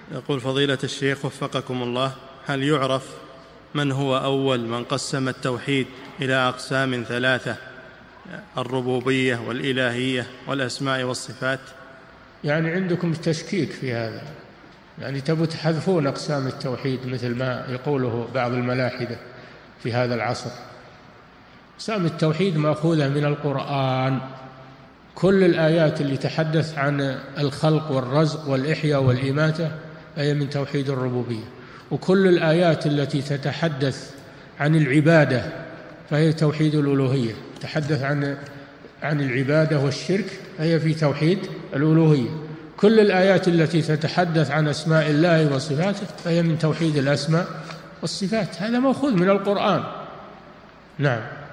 يقول فضيلة الشيخ وفقكم الله: هل يعرف من هو أول من قسم التوحيد إلى أقسام ثلاثة: الربوبية والإلهية والأسماء والصفات؟ يعني عندكم تشكيك في هذا، يعني تبوا تحذفون أقسام التوحيد مثل ما يقوله بعض الملاحدة في هذا العصر. أقسام التوحيد مأخوذة من القرآن، كل الآيات اللي تحدث عن الخلق والرزق والإحياء والإماتة هي من توحيد الربوبية، وكل الآيات التي تتحدث عن العبادة فهي توحيد الألوهية، تحدث عن العبادة والشرك هي في توحيد الألوهية. كل الآيات التي تتحدث عن أسماء الله وصفاته فهي من توحيد الأسماء والصفات، هذا مأخوذ من القرآن. نعم.